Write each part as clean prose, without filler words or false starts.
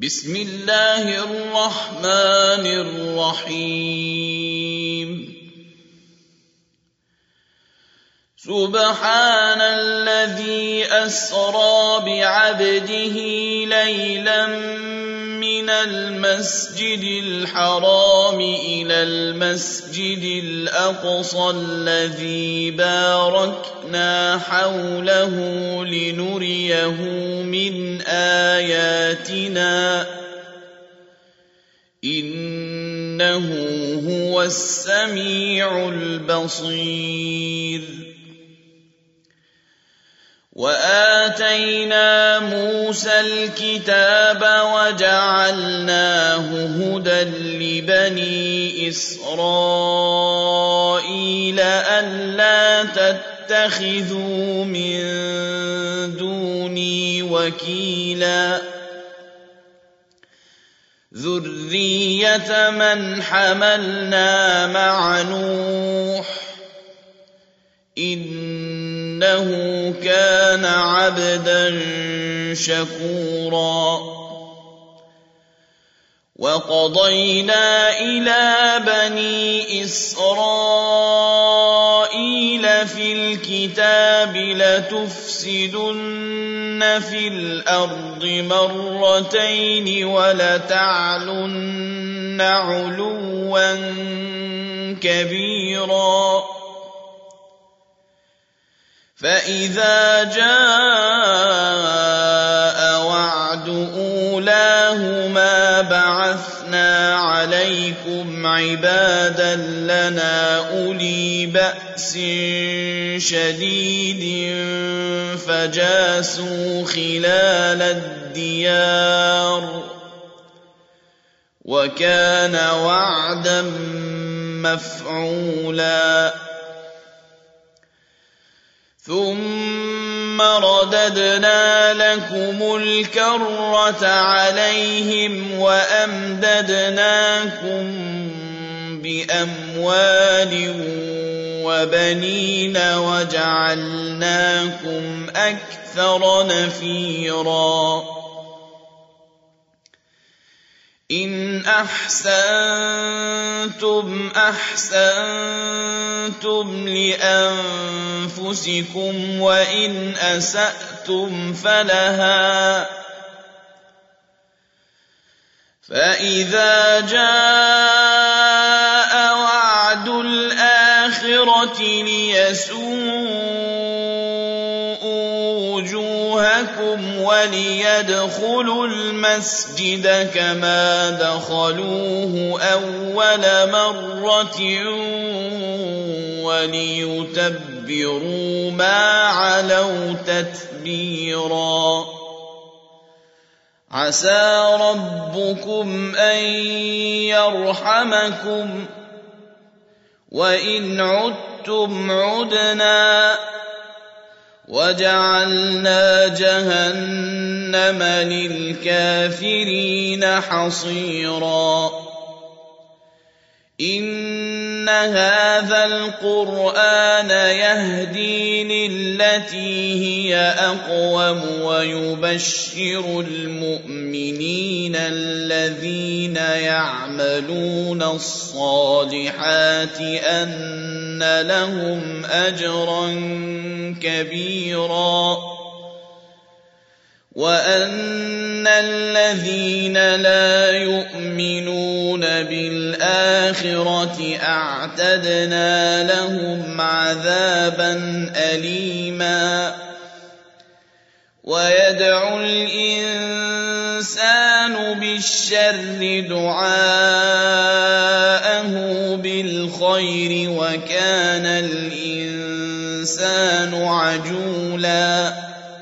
بسم الله الرحمن الرحيم سبحان الذي أسرى بعبده ليلا من المسجد الحرام إلى المسجد الأقصى الذي باركنا حوله لنريه من آياتنا إنه هو السميع البصير وآتينا موسى الكتاب وجعلناه هدى لبني إسرائيل ألا تتخذوا من دوني وكيلا ذرية من حملنا مع نوح إنه كان عبدا شكورا وقضينا إلى بني إسرائيل في الكتاب لتفسدن في الأرض مرتين ولتعلن علوا كبيرا فإذا جاء وعد أولاهما بعثنا عليكم عبادا لنا أولي بأس شديد فجاسوا خلال الديار وكان وعدا مفعولا ثم رددنا لكم الكرة عليهم وأمددناكم بأموال وبنين وجعلناكم أكثر نفيرا إن أحسنتم أحسنتم لأنفسكم وإن أسأتم فلها فإذا جاء وعد الآخرة ليسوءوا وجوهكم وليدخلوا المسجد كما دخلوه أول مرة وليتبروا ما علوا تتبيرا عسى ربكم أن يرحمكم وإن عدتم عدنا وجعلنا جهنم للكافرين حصيرا إن هذا القرآن يهدي للتي هي أقوم ويبشر المؤمنين الذين يعملون الصالحات أن لهم أجرا كبيرا وأن الذين لا يؤمنون بالآخرة أعتدنا لهم عذابا أليما ويدعو الإنسان بالشر دعاءه بالخير وكان الإنسان عجولا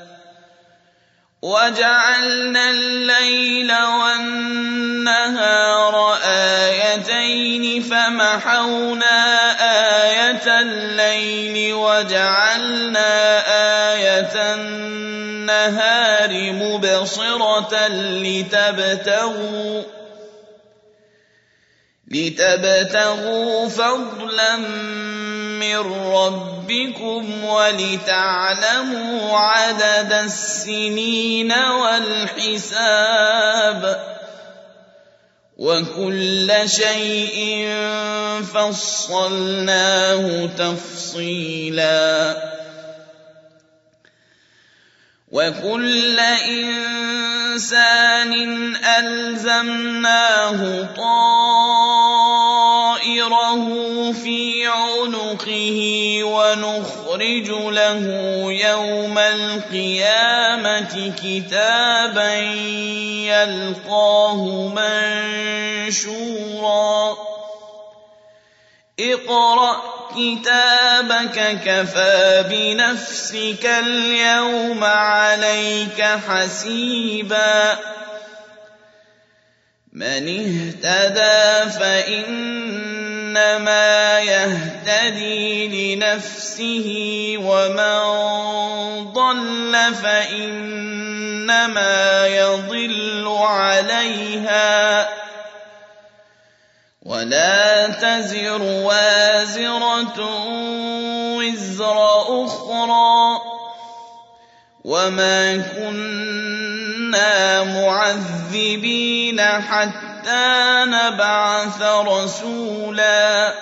وجعلنا الليل والنهار آيتين فمحونا آية الليل وجعلنا آية النهار لتبتغوا فضلا من ربكم ولتعلموا عدد السنين والحساب وكل شيء فصلناه تفصيلا وكل إنسان ألزمناه طائره في عنقه ونخرج له يوم القيامة كتابا يلقاه منشورا اقرأ كتابك كفى بنفسك اليوم عليك حسيبا من اهتدى فإنما يهتدي لنفسه ومن ضل فإنما يضل عليها ولا تزر وازرة وزر أخرى وما كنا معذبين حتى نبعث رسولا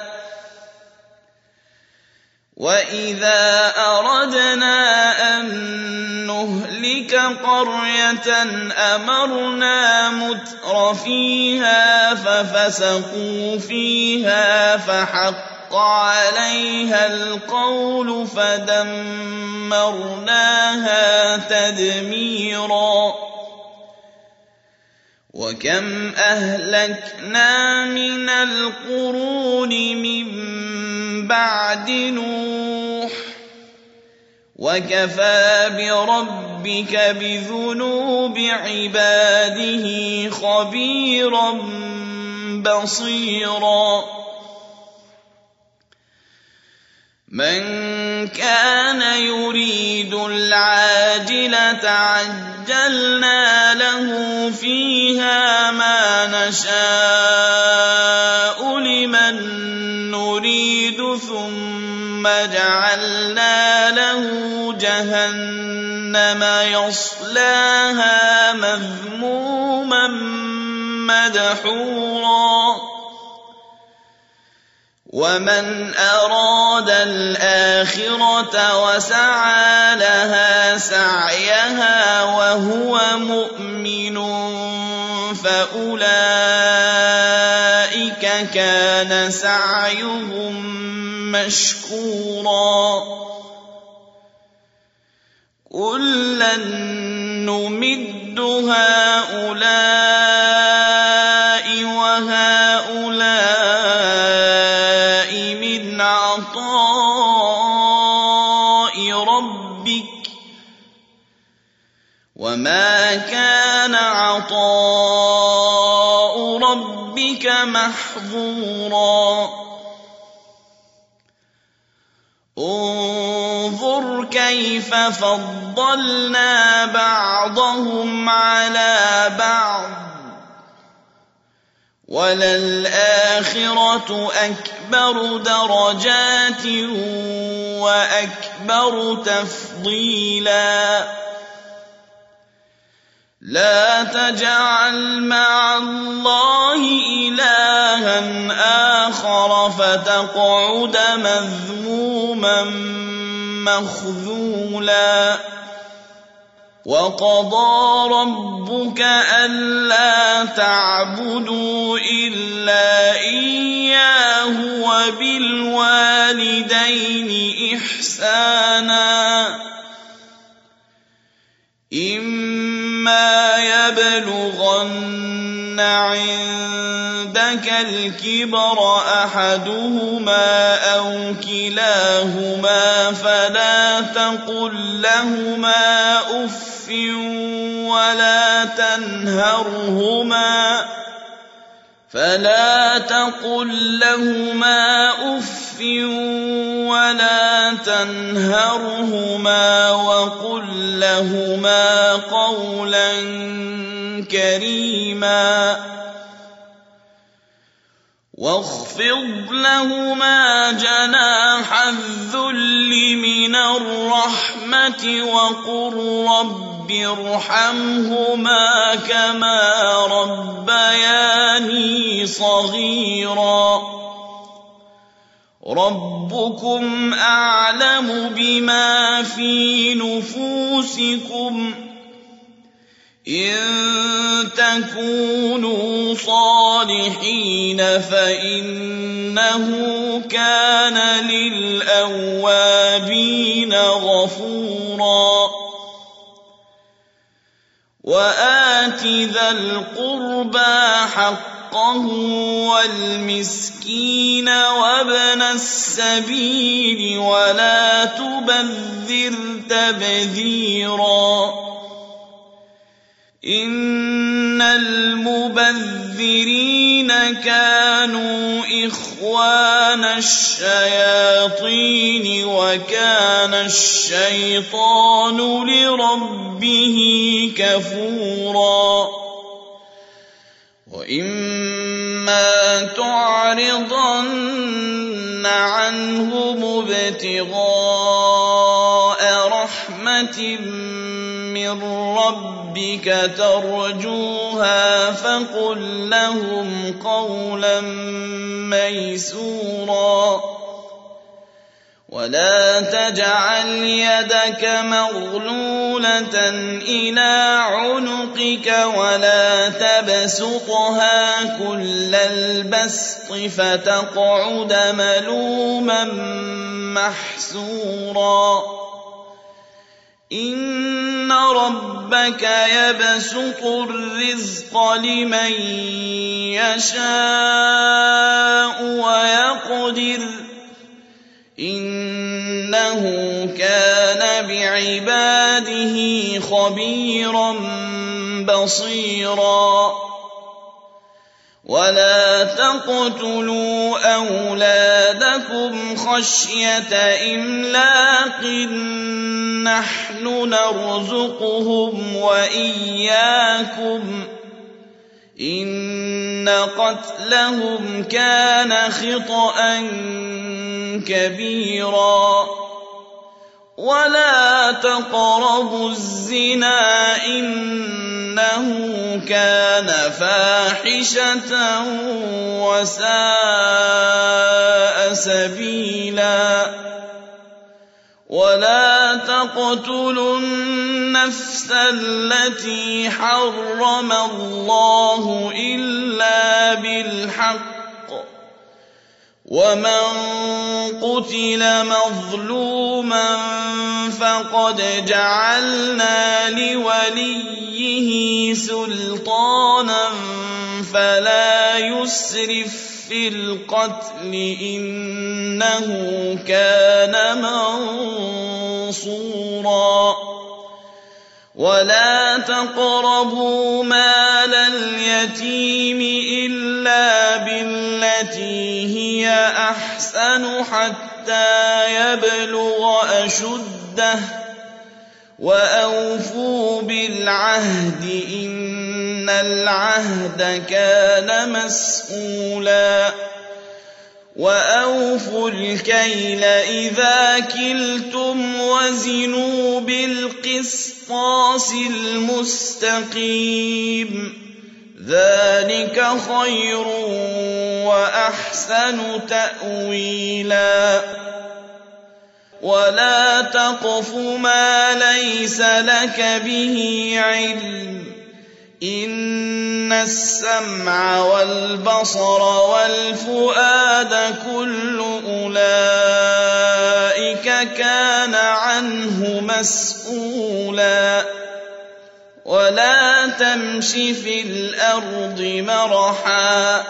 وإذا أردنا أن نهلك قرية أمرنا متر فيها ففسقوا فيها فحق عليها القول فدمرناها تدميرا وكم أهلكنا من القرون من بعد نوح وكفى بربك بذنوب عباده خبيرا بصيرا من كان يريد العاجلة عجلنا له فيها ما نشاء لمن نريد ثم جعلنا له جهنم يصلاها مذموما مدحورا ومن أراد الآخرة وسعى لها سعيها وهو مؤمن فأولئك كان سعيهم مشكورا كلا نمد هؤلاء وهؤلاء من عطاء ربك وما كان عطاء ربك محظورا انظر كيف فضلنا بعضهم على بعض وللآخرة أكبر درجات وأكبر تفضيلا لا تجعل مع الله إلها آخر فتقعد مذموما مخذولا وقضى ربك ألا تعبدوا إلا إياه وبالوالدين إحسانا إما يبلغن عندك الكبر أحدهما أو كلاهما فلا تقل لهما أف ولا تنهرهما وقل لهما قولا كريما واخفض لهما جناح الذل من الرحمة وقل رب ارحمهما كما ربياني صغيرا ربكم أعلم بما في نفوسكم إن تكونوا صالحين فإنه كان للأوابين غفورا وآت ذا القربى حقه والمسكين وابن السبيل ولا تبذر تبذيرا إن المبذرين كانوا إخوان الشياطين وكان الشيطان لربه كفورا وإما تعرضن عنهم ابتغاء رحمة من ربك ترجوها فقل لهم قولا ميسورا ولا تجعل يدك مغلولة إلى عنقك ولا تبسطها كل البسط فتقعد ملوما محسورا إن ربك يبسط الرزق لمن يشاء ويقدر إنه كان بعباده خبيرا بصيرا ولا تقتلوا أولادكم خشية إملاق نحن نرزقهم وإياكم إن قتلهم كان خطأ كبيرا ولا تقربوا الزنا إنه كان فاحشة وساء سبيلا ولا تقتلوا النفس التي حرم الله إلا بالحق ومن قتل مظلوما فقد جعلنا لوليه سلطانا فلا يسرف في القتل إنه كان منصورا ولا تقربوا مال اليتيم إلا بالتي هي أحسن حتى يبلغ أشده وأوفوا بالعهد إن العهد كان مسؤولا وأوفوا الكيل إذا كلتم وزنوا بالقسطاس المستقيم ذلك خير وأحسن تأويلا ولا تقف ما ليس لك به علم إن السمع والبصر والفؤاد كل أولئك كان عنه مسؤولا ولا تمش في الأرض مرحا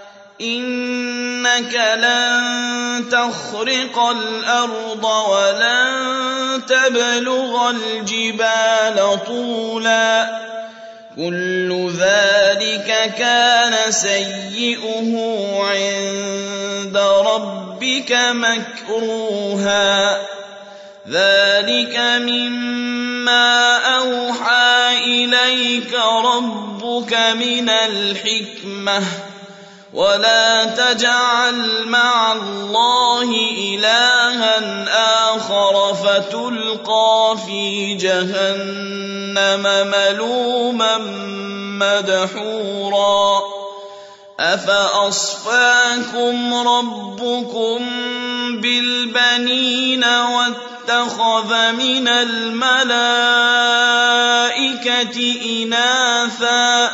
إنك لن تخرق الأرض ولن تبلغ الجبال طولا كل ذلك كان سيئه عند ربك مكروها ذلك مما أوحى إليك ربك من الحكمة ولا تجعل مع الله إلها آخر فتلقى في جهنم ملوما مدحورا أفأصفاكم ربكم بالبنين واتخذ من الملائكة إناثا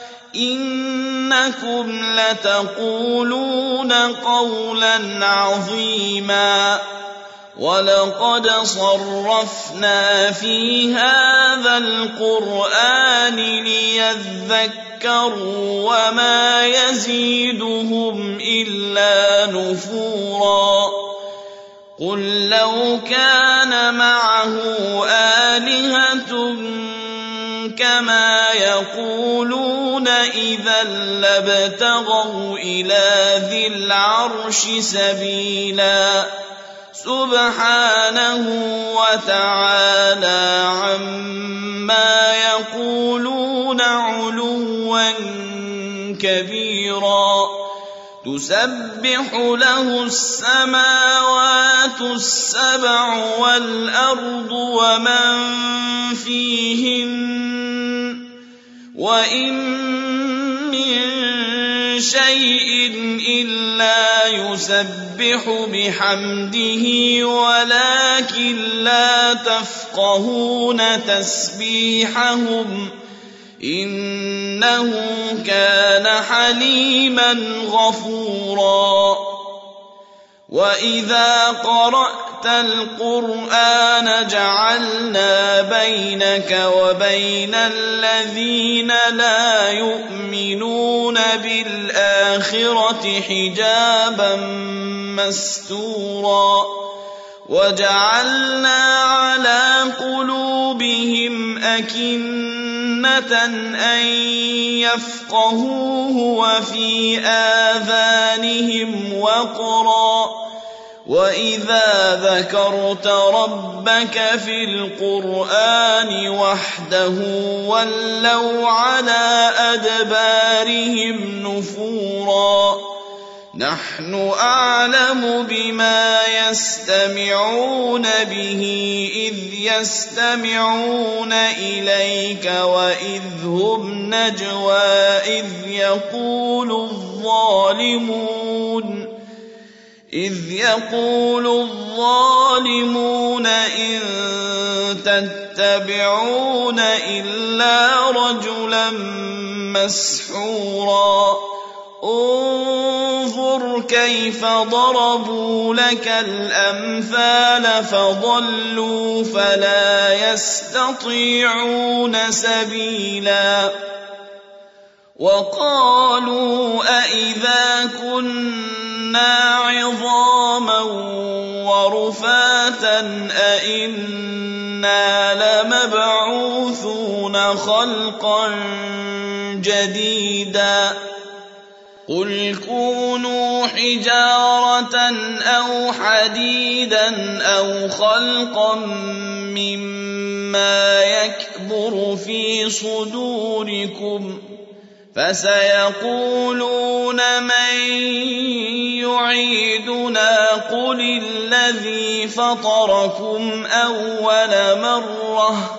إنكم لتقولون قولا عظيما ولقد صرفنا في هذا القرآن ليذكروا وما يزيدهم إلا نفورا قل لو كان معه آلهة كما يقولون إذا لابتغوا إلى ذي العرش سبيلا سبحانه وتعالى عما يقولون علوا كبيرا تسبح له السماوات السبع والأرض ومن فيهن وإن من شيء إلا يسبح بحمده ولكن لا تفقهون تسبيحهم إنه كان حليما غفورا وإذا قرأت القرآن جعلنا بينك وبين الذين لا يؤمنون بالآخرة حجابا مستورا وجعلنا على قلوبهم أكنة أن يفقهوه وفي آذانهم وقرا وإذا ذكرت ربك في القرآن وحده ولوا على أدبارهم نفورا نحن أعلم بما يستمعون به إذ يستمعون إليك وإذ هم نجوى إذ يقول الظالمون إن تتبعون إلا رجلا مسحورا انظر كيف ضربوا لك الأمثال فضلوا فلا يستطيعون سبيلا وقالوا أإذا كنا عظاما ورفاتا أإنا لمبعوثون خلقا جديدا قل كونوا حجارة أو حديدا أو خلقا مما يكبر في صدوركم فسيقولون من يعيدنا قل الذي فطركم أول مرة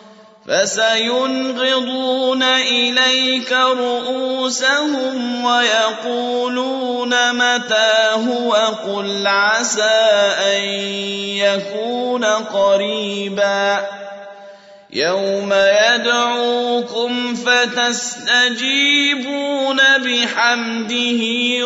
فسينغضون إليك رؤوسهم ويقولون متى هو قل عسى أن يكون قريبا يوم يدعوكم فتستجيبون بحمده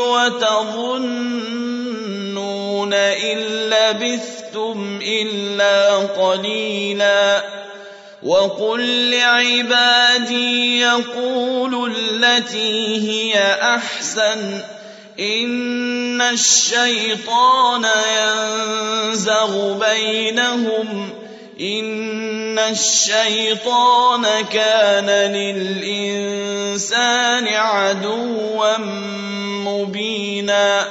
وتظنون إن لبثتم إلا قليلا وقل لعبادي يقولوا التي هي أحسن إن الشيطان ينزغ بينهم إن الشيطان كان للإنسان عدوا مبينا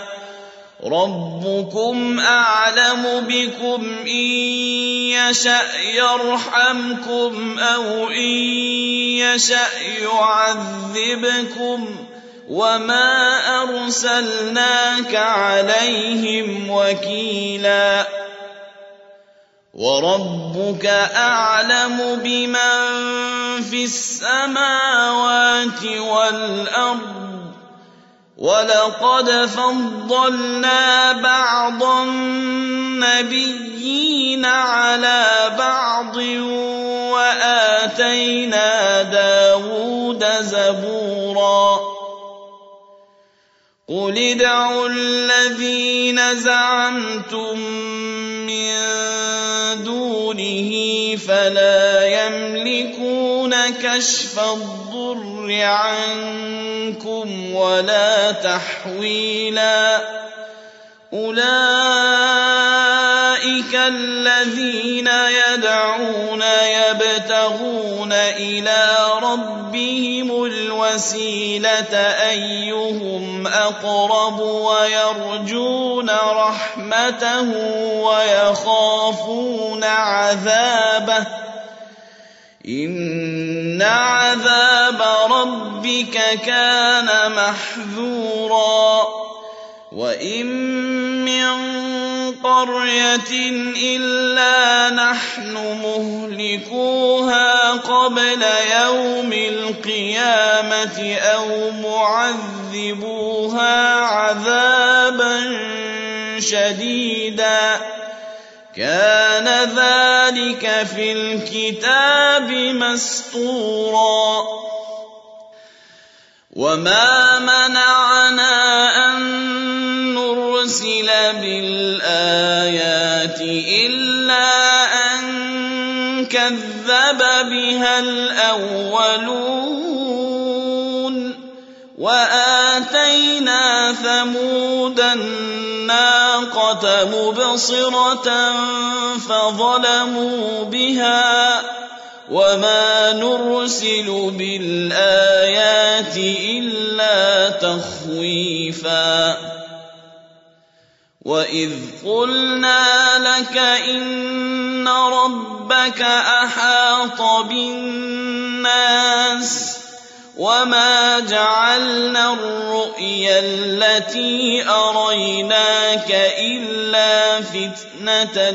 ربكم أعلم بكم إن يشأ يرحمكم أو إن يشأ يعذبكم وما أرسلناك عليهم وكيلا وربك أعلم بمن في السماوات والأرض ولقد فضلنا بعض النبيين على بعض وآتينا داود زبورا قل ادعوا الذين زعمتم من دونه فلا يملكون كشف الضر عنكم ولا تحويلا أولئك الذين يدعون يبتغون إلى ربهم الوسيلة أيهم أقرب ويرجون رحمته ويخافون عذابه إن عذاب ربك كان محذورا وإن من قرية إلا نحن مهلكوها قبل يوم القيامة أو معذبوها عذابا شديدا كان ذلك في الكتاب مسطورا وما منعنا أن نرسل بالآيات إلا أن كذب بها الأولون وآتينا ثمود الناقة مبصرة فظلموا بها وما نرسل بالآيات إلا تخويفا وإذ قلنا لك إن ربك أحاط بالناس وما جعلنا الرؤيا التي أريناك إلا فتنة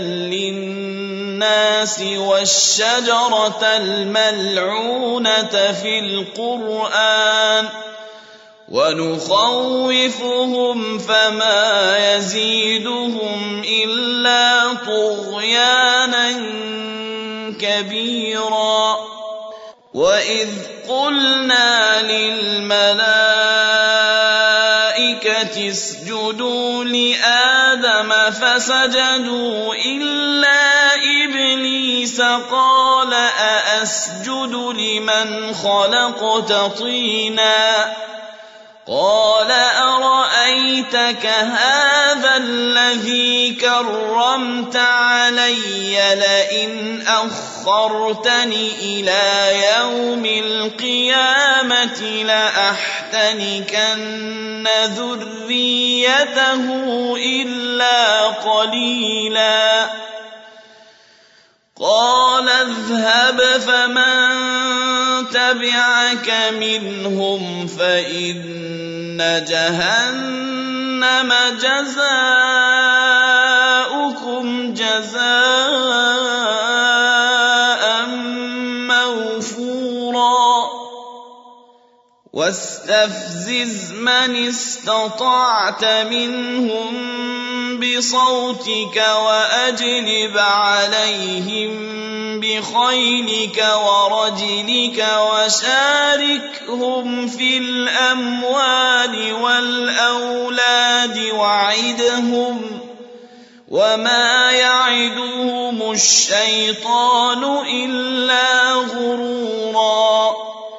للناس والشجرة الملعونة في القرآن ونخوفهم فما يزيدهم إلا طغيانا كبيرا وإذ قلنا للملائكة اسجدوا لآدم فسجدوا إلا إبليس قال أأسجد لمن خلقت طينا قال أرأيتك هذا الذي كرمت علي لئن أخرتني إلى يوم القيامة لأحتنكن ذريته إلا قليلا قال اذهب فمن تبعك منهم فإن جهنم جزاؤكم جزاء موفورا واستفزز من استطعت منهم بصوتك وأجلب عليهم بخيلك ورجلك وشاركهم في الأموال والأولاد وعدهم وما يعدهم الشيطان إلا غرورا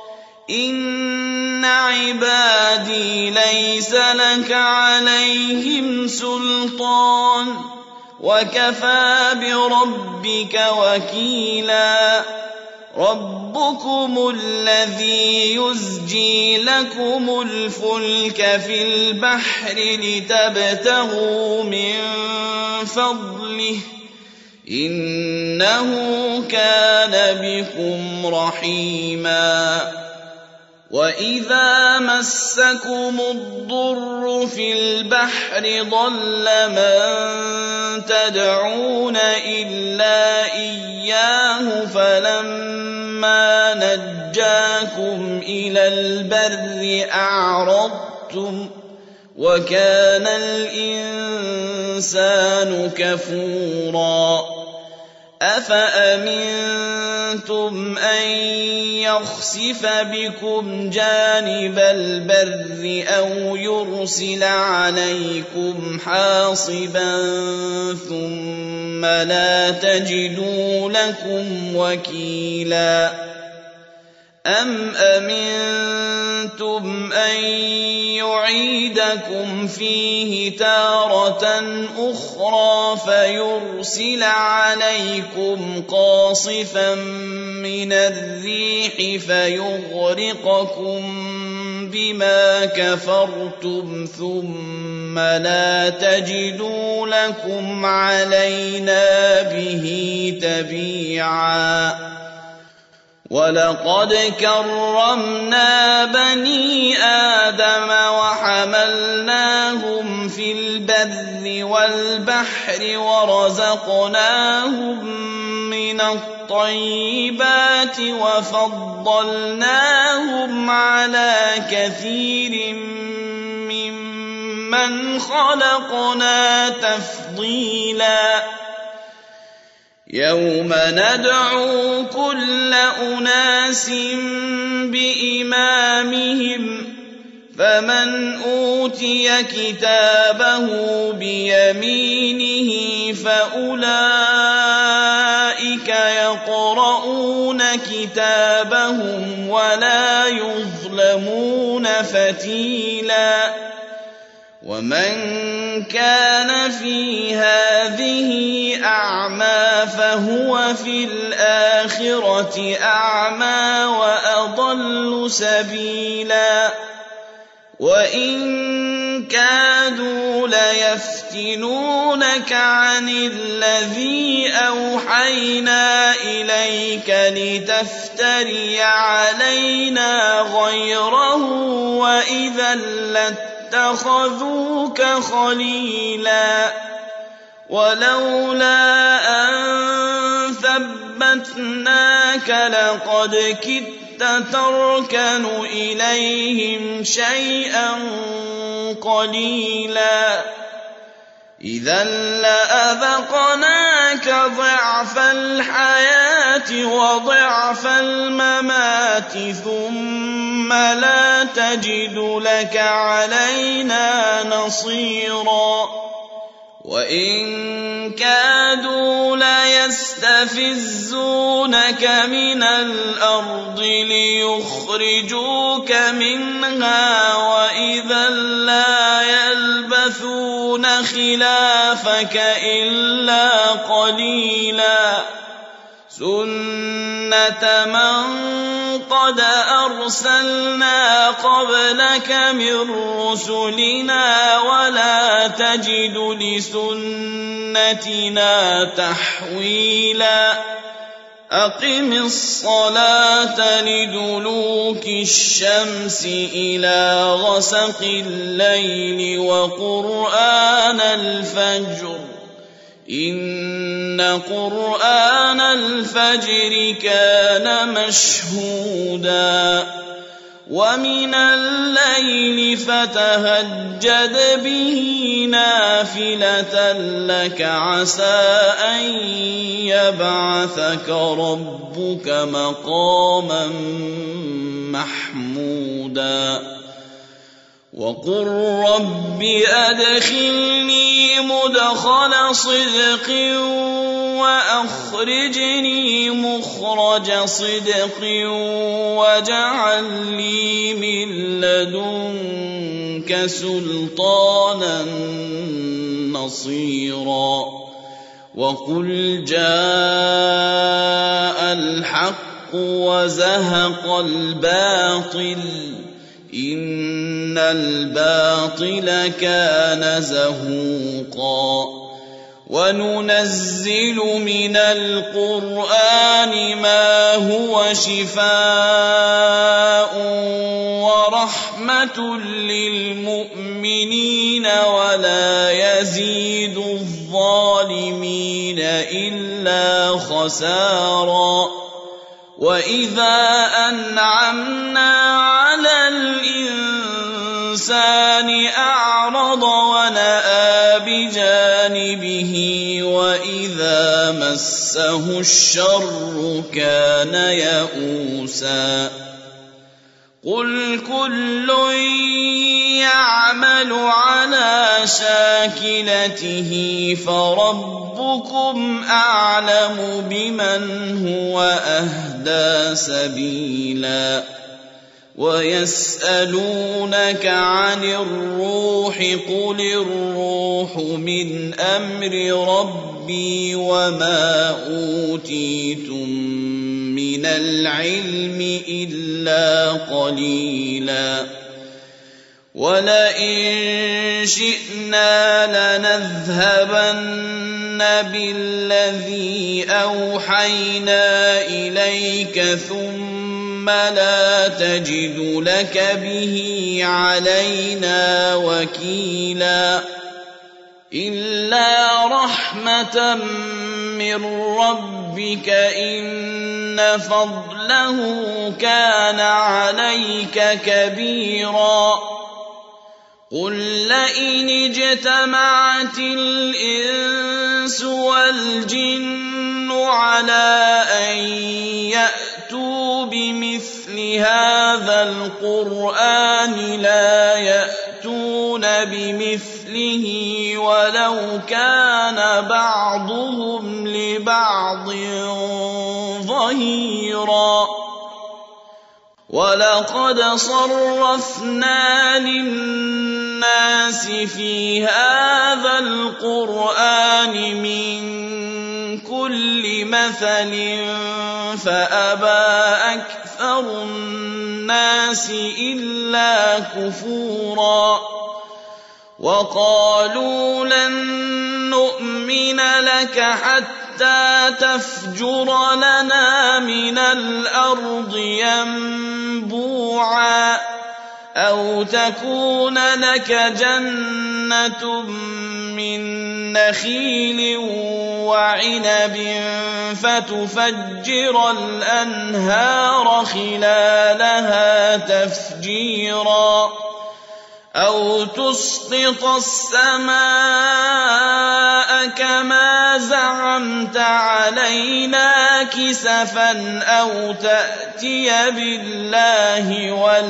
إن عبادي ليس لك عليهم سلطان وكفى بربك وكيلا ربكم الذي يزجي لكم الفلك في البحر لتبتغوا من فضله إنه كان بكم رحيما وَإِذَا مَسَّكُمُ الضُّرُّ فِي الْبَحْرِ ضَلَّ مَن تَدْعُونَ إِلَّا إِيَّاهُ فَلَمَّا نَجَّاكُمْ إِلَى الْبَرِّ أَعْرَضْتُمْ وَكَانَ الْإِنسَانُ كَفُورًا أَفَأَمِنْتُمْ أَنْ يَخْسِفَ بِكُمْ جَانِبَ الْبَرِّ أَوْ يُرْسِلَ عَلَيْكُمْ حَاصِبًا ثُمَّ لَا تَجِدُوا لَكُمْ وَكِيلًا أَمْ أَمِنْتُمْ أَنْ يُعِيدَكُمْ فِيهِ تَارَةً أُخْرَى فَيُرْسِلَ عَلَيْكُمْ قَاصِفًا مِنَ الرِّيحِ فَيُغْرِقَكُم بِمَا كَفَرْتُمْ ثُمَّ لَا تَجِدُوا لَكُمْ عَلَيْنَا بِهِ تَبِيعًا وَلَقَدْ كَرَّمْنَا بَنِي آدَمَ وَحَمَلْنَاهُمْ فِي الْبَرِّ وَالْبَحْرِ وَرَزَقْنَاهُم مِّنَ الطَّيِّبَاتِ وَفَضَّلْنَاهُمْ عَلَىٰ كَثِيرٍ مِّمَّنْ خَلَقْنَا تَفْضِيلًا يَوْمَ نَدْعُو كُلَّ أُنَاسٍ بِإِمَامِهِمْ فَمَنْ أُوتِيَ كِتَابَهُ بِيَمِينِهِ فَأُولَئِكَ يَقْرَؤُونَ كِتَابَهُمْ وَلَا يُظْلَمُونَ فَتِيلًا وَمَنْ كَانَ فِي هَٰذِهِ أَعْمَىٰ فَهُوَ فِي الْآخِرَةِ أَعْمَىٰ وَأَضَلُّ سَبِيلًا وَإِن كَادُوا لَيَفْتِنُونَكَ عَنِ الَّذِي أَوْحَيْنَا إِلَيْكَ لِتَفْتَرِيَ عَلَيْنَا غَيْرَهُ وَإِذًا لَّاتَّخَذُوكَ خَلِيلًا وَلَوْلَا أَن ثَبَّتْنَاكَ لَقَدْ كِدتَّ تَرْكَنُ إِلَيْهِمْ شَيْئًا قَلِيلًا إِذًا لَّأَذَقْنَاكَ ضِعْفَ الْحَيَاةِ وَضِعْفَ الْمَمَاتِ ثُمَّ لَا تَجِدُ لَكَ عَلَيْنَا نَصِيرًا وَإِن كَادُوا لَيَسْتَفِزُّونَكَ مِنَ الْأَرْضِ لِيُخْرِجُوكَ مِنْهَا وَإِذًا لَّا يَلْبَثُونَ خِلَافَكَ إِلَّا قَلِيلًا سُنَّةَ مَن قَدْ أَرْسَلْنَا قَبْلَكَ مِن رُّسُلِنَا وَلَا تَجِدُ لِسُنَّتِنَا تَحْوِيلًا أَقِمِ الصَّلَاةَ لِدُلُوكِ الشَّمْسِ إِلَىٰ غَسَقِ اللَّيْلِ وَقُرْآنَ الْفَجْرِ إِنَّ قُرْآنَ الْفَجْرِ كَانَ مَشْهُودًا وَمِنَ اللَّيْلِ فَتَهَجَّدْ بِهِ نَافِلَةً لَّكَ عَسَىٰ أَن يَبْعَثَكَ رَبُّكَ مَقَامًا مَّحْمُودًا وَقُل رَّبِّ أَدْخِلْنِي مُدْخَلَ صِدْقٍ وَأَخْرِجْنِي مُخْرَجَ صِدْقٍ وَاجْعَل لِّي مِن لَّدُنكَ سُلْطَانًا نَّصِيرًا وَقُلْ جَاءَ الْحَقُّ وَزَهَقَ الْبَاطِلُ إِنَّ الْبَاطِلَ كَانَ زَهُوقًا وَنُنَزِّلُ مِنَ الْقُرْآنِ مَا هُوَ شِفَاءٌ وَرَحْمَةٌ لِّلْمُؤْمِنِينَ وَلَا يَزِيدُ الظَّالِمِينَ إِلَّا خَسَارًا وَإِذَا أَنْعَمْنَا عَلَى الْإِنسَانِ أَعْرَضَ وَنَأَىٰ بِجَانِبِهِ وَإِذَا مَسَّهُ الشَّرُّ كَانَ يَئُوسًا قُلْ كُلٌّ يَعْمَلُ عَلَىٰ شَاكِلَتِهِ فَرَبُّكُمْ أَعْلَمُ بِمَنْ هُوَ أَهْدَىٰ سَبِيلًا وَيَسْأَلُونَكَ عَنِ الرُّوحِ قُلِ الرُّوحُ مِنْ أَمْرِ رَبِّي وَمَا أُوتِيتُم مِّنَ الْعِلْمِ إِلَّا قَلِيلًا وَلَئِن شِئْنَا لَنَذْهَبَنَّ بِالَّذِي أَوْحَيْنَا إِلَيْكَ ثُمَّ لَا تَجِدُ لَكَ بِهِ عَلَيْنَا وَكِيلًا إِلَّا رَحْمَةً مِّن رَّبِّكَ إِنَّ فَضْلَهُ كَانَ عَلَيْكَ كَبِيرًا قُل لَّئِنِ اجْتَمَعَتِ الْإِنسُ وَالْجِنُّ عَلَىٰ أَن يَأْتُوا بِمِثْلِ هَٰذَا الْقُرْآنِ لَا يَأْتُونَ بِمِثْلِهِ وَلَوْ كَانَ بَعْضُهُمْ لِبَعْضٍ ظَهِيرًا وَلَقَدْ صَرَّفْنَا لِلنَّاسِ فِي هَٰذَا الْقُرْآنِ مِن كُلِّ مَثَلٍ فَأَبَىٰ أَكْثَرُ النَّاسِ إِلَّا كُفُورًا وَقَالُوا لَن نُّؤْمِنَ لَكَ حَتَّىٰ تَفْجُرَ لَنَا مِنَ الْأَرْضِ يَنبُوعًا أَوْ تَكُونَ لَكَ جَنَّةٌ مِّن نَّخِيلٍ وَعِنَبٍ فَتُفَجِّرَ الْأَنْهَارَ خِلَالَهَا تَفْجِيرًا أَوْ تُسْقِطَ السَّمَاءَ كَمَا زَعَمْتَ عَلَيْنَا كِسَفًا أَوْ تَأْتِيَ بِاللَّهِ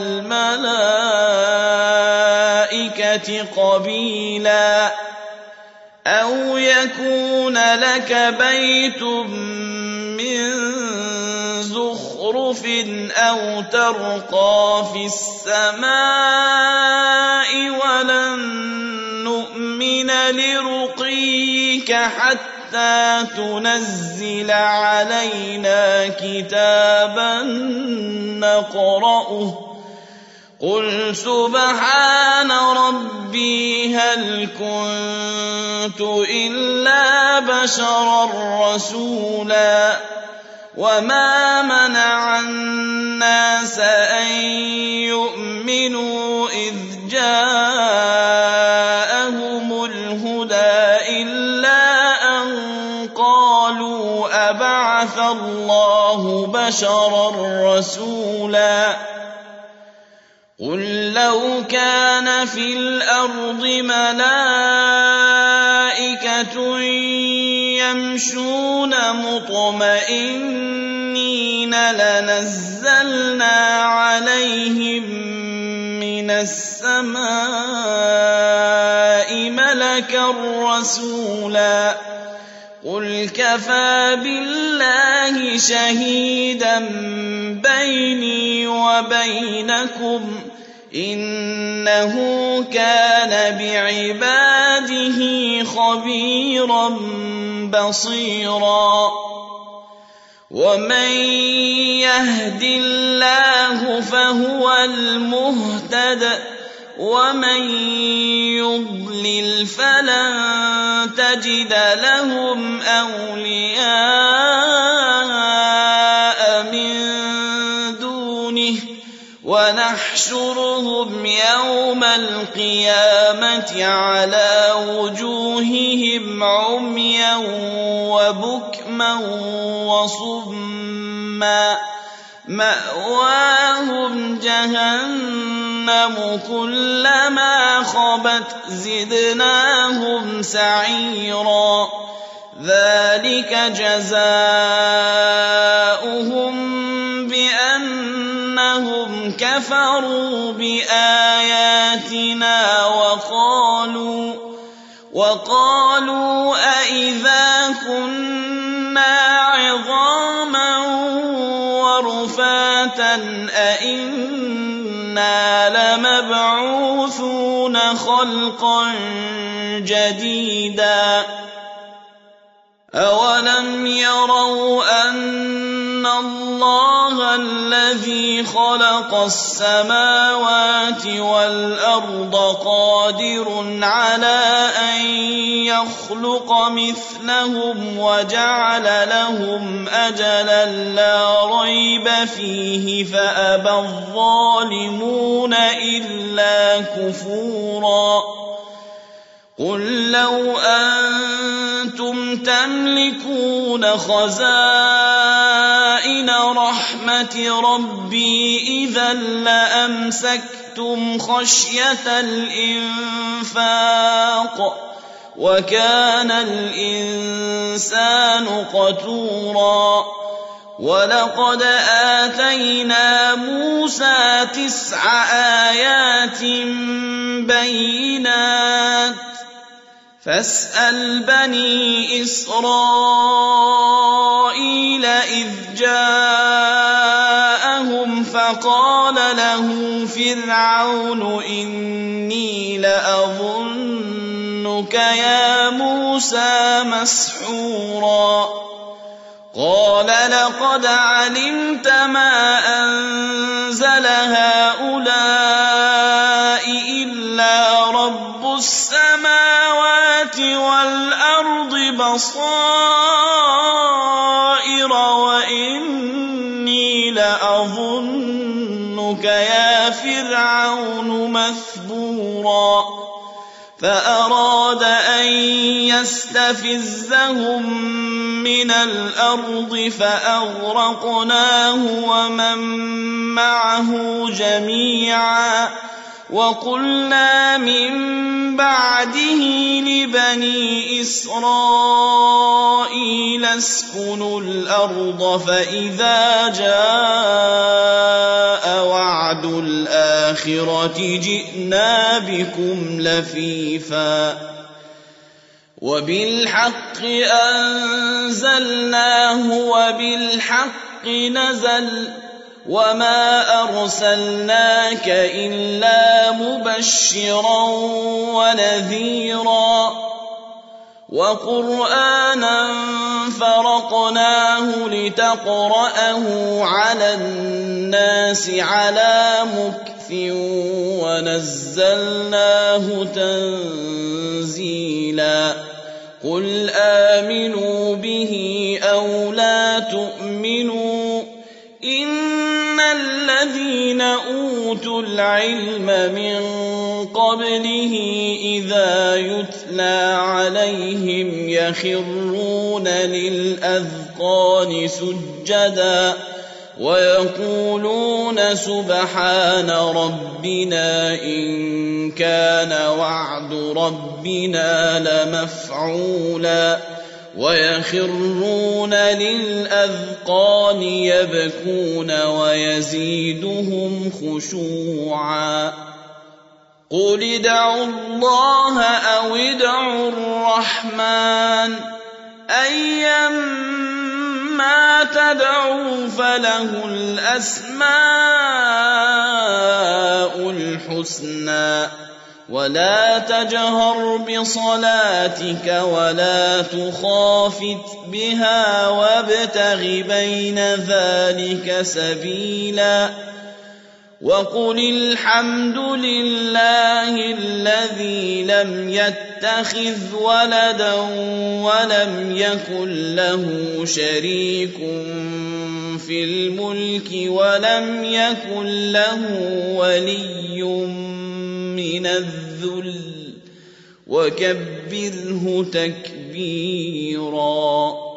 وَالْمَلَائِكَةِ قَبِيلًا أَوْ يَكُونَ لَكَ بَيْتٌ مِّن زُخْرُفٍ أَوْ تَرْقَىٰ فِي السَّمَاءِ وَلَن نُّؤْمِنَ لِرُقِيِّكَ حَتَّىٰ تُنَزِّلَ عَلَيْنَا كِتَابًا نَّقْرَؤُهُ قُلْ سُبْحَانَ رَبِّي هَلْ كُنتُ إِلَّا بَشَرًا رَّسُولًا وَمَا مَنَعَ النَّاسَ أَن يُؤْمِنُوا إِذْ جَاءَهُمُ الْهُدَىٰ إِلَّا أَن قَالُوا أَبَعَثَ اللَّهُ بَشَرًا رَّسُولًا قُل لَّوْ كَانَ فِي الْأَرْضِ مَلَائِكَةٌ يَمْشُونَ مُطْمَئِنِّينَ لَنَزَّلْنَا عَلَيْهِم مِّنَ السَّمَاءِ مَلَكًا رَّسُولًا قُلْ كَفَىٰ بِاللَّهِ شَهِيدًا بَيْنِي وَبَيْنَكُمْ ۚ إِنَّهُ كَانَ بِعِبَادِهِ خَبِيرًا بَصِيرًا وَمَن يَهْدِ اللَّهُ فَهُوَ الْمُهْتَدِ ۖ ومن يضلل فلن تجد لهم أولياء من دونه ونحشرهم يوم القيامة على وجوههم عميا وبكما وصما مأواهم جهنم كلما خبت زدناهم سعيرا ذلك جزاؤهم بأنهم كفروا بآياتنا وقالوا أإذا كنا عظاما ورفاتا أإنا لمبعوثون خلقا جديدا أولم يروا أن الله الذي خلق السماوات والأرض قادر على أن يخلق مثلهم وجعل لهم أجلا لا ريب فيه فأبى الظالمون إلا كفورا قل لو أنتم تملكون خزائن رحمة ربي إذا لأمسكتم خشية الإنفاق وكان الإنسان قتورا ولقد آتينا موسى 9 آيات بينات فاسأل بني إسرائيل إذ جاءهم فقال له فرعون إني لأظنك يا موسى مسحورا قال لقد علمت ما أنزل هؤلاء إلا رب السماوات والأرض بصائر وإني لأظنك يا فرعون مثبورا فأراد أن يستفزهم من الأرض فأغرقناه ومن معه جميعا وقلنا من بعده لبني إسرائيل اسكنوا الأرض فإذا جاء وعد الآخرة جئنا بكم لفيفا وبالحق أنزلناه وبالحق نزل وما أرسلناك إلا مبشرا ونذيرا وقرآنا فرقناه لتقرأه على الناس على مكث ونزلناه تنزيلا قل آمنوا به أو لا تؤمنوا إن الذين أوتوا العلم من قبله إذا يتلى عليهم يخرون للأذقان سجدا ويقولون سبحان ربنا إن كان وعد ربنا لمفعولا ويخرون للأذقان يبكون ويزيدهم خشوعا قل ادعوا الله أو ادعوا الرحمن أيما تدعوا فله الأسماء الحسنى ولا تجهر بصلاتك ولا تخافت بها وابتغ بين ذلك سبيلا وقل الحمد لله الذي لم يتخذ ولدا ولم يكن له شريك في الملك ولم يكن له ولي من الذل وكبره تكبيرا.